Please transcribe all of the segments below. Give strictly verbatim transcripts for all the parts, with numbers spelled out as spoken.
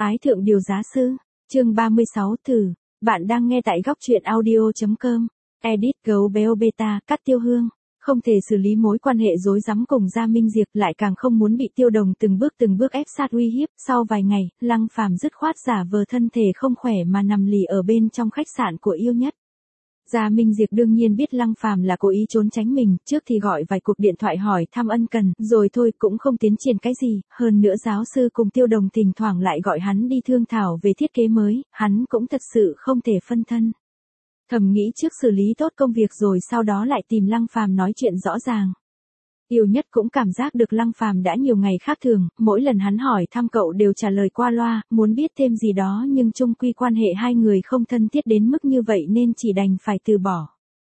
Ái thượng điều giá sư, chương ba mươi sáu thử, bạn đang nghe tại góc truyện audio.com, edit gấu béo beta, cắt Tiêu Hương, không thể xử lý mối quan hệ rối rắm cùng Gia Minh Diệp, lại càng không muốn bị Tiêu Đồng từng bước từng bước ép sát uy hiếp. Sau vài ngày, Lăng Phàm dứt khoát giả vờ thân thể không khỏe mà nằm lì ở bên trong khách sạn của yêu nhất. Gia Minh Diệp đương nhiên biết Lăng Phàm là cố ý trốn tránh mình, trước thì gọi vài cuộc điện thoại hỏi thăm ân cần, rồi thôi cũng không tiến triển cái gì, hơn nữa giáo sư cùng Tiêu Đồng thỉnh thoảng lại gọi hắn đi thương thảo về thiết kế mới, hắn cũng thật sự không thể phân thân. Thầm nghĩ trước xử lý tốt công việc rồi sau đó lại tìm Lăng Phàm nói chuyện rõ ràng. Yêu nhất cũng cảm giác được Lăng Phàm đã nhiều ngày khác thường, mỗi lần hắn hỏi thăm cậu đều trả lời qua loa, muốn biết thêm gì đó nhưng chung quy quan hệ hai người không thân thiết đến mức như vậy nên chỉ đành phải từ bỏ.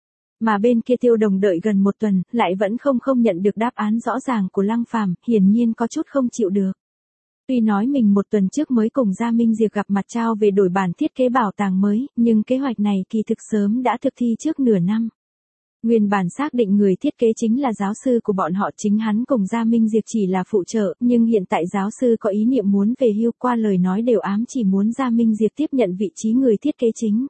Mà bên kia Tiêu Đồng đợi gần một tuần, lại vẫn không không nhận được đáp án rõ ràng của Lăng Phàm, hiển nhiên có chút không chịu được. Tuy nói mình một tuần trước mới cùng Gia Minh Diệp gặp mặt trao về đổi bản thiết kế bảo tàng mới, nhưng kế hoạch này kỳ thực sớm đã thực thi trước nửa năm. Nguyên bản xác định người thiết kế chính là giáo sư của bọn họ, chính hắn cùng Gia Minh Diệp chỉ là phụ trợ, nhưng hiện tại giáo sư có ý niệm muốn về hưu, qua lời nói đều ám chỉ muốn Gia Minh Diệp tiếp nhận vị trí người thiết kế chính.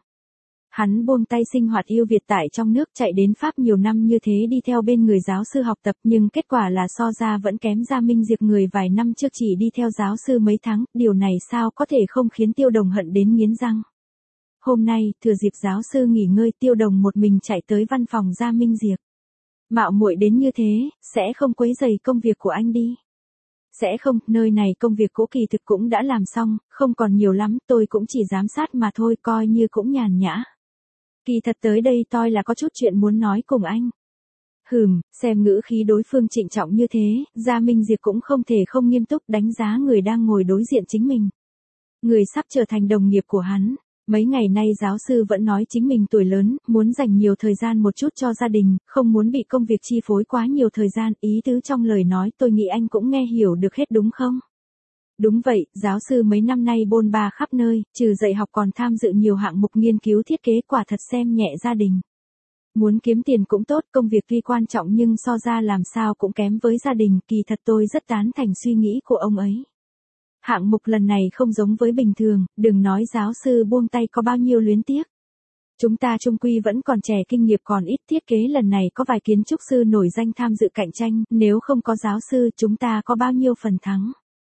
Hắn buông tay sinh hoạt yêu Việt tại trong nước, chạy đến Pháp nhiều năm như thế đi theo bên người giáo sư học tập, nhưng kết quả là so ra vẫn kém Gia Minh Diệp người vài năm trước chỉ đi theo giáo sư mấy tháng, điều này sao có thể không khiến Tiêu Đồng hận đến nghiến răng. Hôm nay, thừa dịp giáo sư nghỉ ngơi, Tiêu Đồng một mình chạy tới văn phòng Gia Minh Diệp. Mạo muội đến như thế, sẽ không quấy rầy công việc của anh đi. Sẽ không, nơi này công việc cũ kỳ thực cũng đã làm xong, không còn nhiều lắm, tôi cũng chỉ giám sát mà thôi, coi như cũng nhàn nhã. Kỳ thật tới đây tôi là có chút chuyện muốn nói cùng anh. Hừm, xem ngữ khí đối phương trịnh trọng như thế, Gia Minh Diệp cũng không thể không nghiêm túc đánh giá người đang ngồi đối diện chính mình. Người sắp trở thành đồng nghiệp của hắn. Mấy ngày nay giáo sư vẫn nói chính mình tuổi lớn, muốn dành nhiều thời gian một chút cho gia đình, không muốn bị công việc chi phối quá nhiều thời gian, ý tứ trong lời nói tôi nghĩ anh cũng nghe hiểu được hết đúng không? Đúng vậy, giáo sư mấy năm nay bôn ba khắp nơi, trừ dạy học còn tham dự nhiều hạng mục nghiên cứu thiết kế, quả thật xem nhẹ gia đình. Muốn kiếm tiền cũng tốt, công việc tuy quan trọng nhưng so ra làm sao cũng kém với gia đình, kỳ thật tôi rất tán thành suy nghĩ của ông ấy. Hạng mục lần này không giống với bình thường, đừng nói giáo sư buông tay có bao nhiêu luyến tiếc. Chúng ta chung quy vẫn còn trẻ, kinh nghiệm còn ít, thiết kế lần này có vài kiến trúc sư nổi danh tham dự cạnh tranh, nếu không có giáo sư chúng ta có bao nhiêu phần thắng.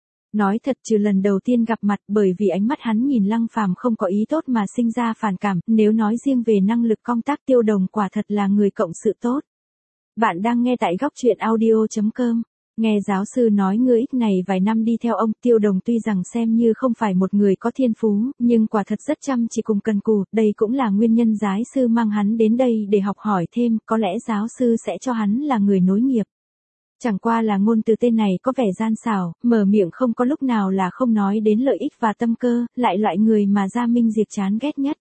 Nói thật, trừ lần đầu tiên gặp mặt, bởi vì ánh mắt hắn nhìn Lăng Phàm không có ý tốt mà sinh ra phản cảm, nếu nói riêng về năng lực công tác Tiêu Đồng quả thật là người cộng sự tốt. Bạn đang nghe tại góc truyện audio.com. Nghe giáo sư nói ngươi ít này vài năm đi theo ông, Tiêu Đồng tuy rằng xem như không phải một người có thiên phú, nhưng quả thật rất chăm chỉ cùng cần cù, đây cũng là nguyên nhân giáo sư mang hắn đến đây để học hỏi thêm, có lẽ giáo sư sẽ cho hắn là người nối nghiệp. Chẳng qua là ngôn từ tên này có vẻ gian xảo, mở miệng không có lúc nào là không nói đến lợi ích và tâm cơ, lại loại người mà Gia Minh Diệp chán ghét nhất.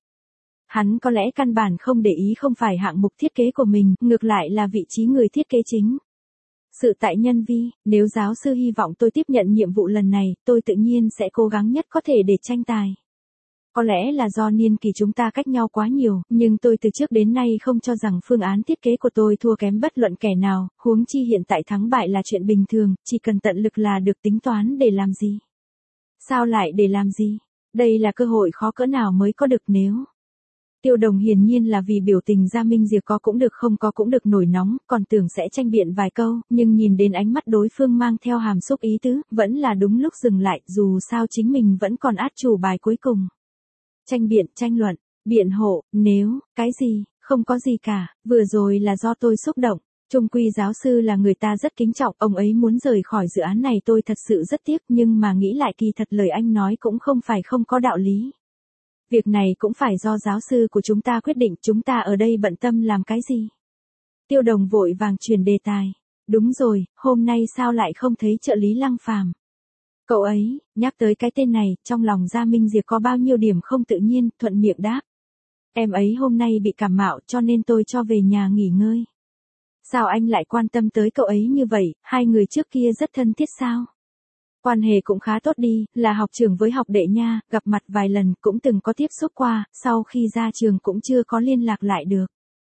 Hắn có lẽ căn bản không để ý không phải hạng mục thiết kế của mình, ngược lại là vị trí người thiết kế chính. Sự tại nhân vi, nếu giáo sư hy vọng tôi tiếp nhận nhiệm vụ lần này, tôi tự nhiên sẽ cố gắng nhất có thể để tranh tài. Có lẽ là do niên kỳ chúng ta cách nhau quá nhiều, nhưng tôi từ trước đến nay không cho rằng phương án thiết kế của tôi thua kém bất luận kẻ nào, huống chi hiện tại thắng bại là chuyện bình thường, chỉ cần tận lực là được, tính toán để làm gì. Sao lại để làm gì? Đây là cơ hội khó cỡ nào mới có được nếu... Tiêu Đồng hiển nhiên là vì biểu tình Gia Minh Diệp có cũng được không có cũng được nổi nóng, còn tưởng sẽ tranh biện vài câu, nhưng nhìn đến ánh mắt đối phương mang theo hàm xúc ý tứ, vẫn là đúng lúc dừng lại, dù sao chính mình vẫn còn át chủ bài cuối cùng. Tranh biện, tranh luận, biện hộ, nếu, cái gì, không có gì cả, vừa rồi là do tôi xúc động. Chung quy giáo sư là người ta rất kính trọng, ông ấy muốn rời khỏi dự án này tôi thật sự rất tiếc, nhưng mà nghĩ lại kỳ thật lời anh nói cũng không phải không có đạo lý. Việc này cũng phải do giáo sư của chúng ta quyết định, chúng ta ở đây bận tâm làm cái gì? Tiêu Đồng vội vàng chuyển đề tài. Đúng rồi, hôm nay sao lại không thấy trợ lý Lăng Phàm? Cậu ấy, nhắc tới cái tên này, trong lòng Gia Minh Diệp có bao nhiêu điểm không tự nhiên, thuận miệng đáp. Em ấy hôm nay bị cảm mạo cho nên tôi cho về nhà nghỉ ngơi. Sao anh lại quan tâm tới cậu ấy như vậy, hai người trước kia rất thân thiết sao? Quan hệ cũng khá tốt đi, là học trưởng với học đệ nha, gặp mặt vài lần cũng từng có tiếp xúc qua, sau khi ra trường cũng chưa có liên lạc lại được.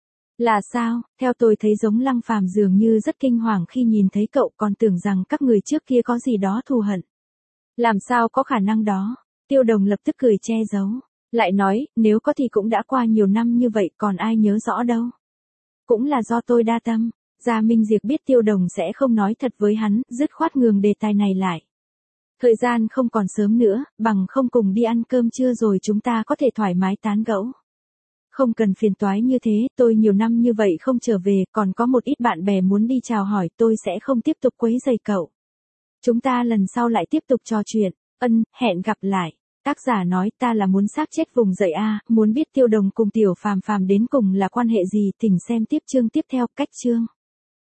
Là sao, theo tôi thấy giống Lăng Phàm dường như rất kinh hoàng khi nhìn thấy cậu, còn tưởng rằng các người trước kia có gì đó thù hận. Làm sao có khả năng đó? Tiêu Đồng lập tức cười che giấu. Lại nói, nếu có thì cũng đã qua nhiều năm như vậy còn ai nhớ rõ đâu. Cũng là do tôi đa tâm. Gia Minh Diệp biết Tiêu Đồng sẽ không nói thật với hắn, dứt khoát ngừng đề tài này lại. Thời gian không còn sớm nữa, bằng không cùng đi ăn cơm trưa rồi chúng ta có thể thoải mái tán gẫu. Không cần phiền toái như thế, tôi nhiều năm như vậy không trở về, còn có một ít bạn bè muốn đi chào hỏi, tôi sẽ không tiếp tục quấy rầy cậu. Chúng ta lần sau lại tiếp tục trò chuyện. Ân, hẹn gặp lại. Tác giả nói ta là muốn xác chết vùng dậy a, muốn biết Tiêu Đồng cùng Tiểu Phàm Phàm đến cùng là quan hệ gì, thỉnh xem tiếp chương tiếp theo, cách chương.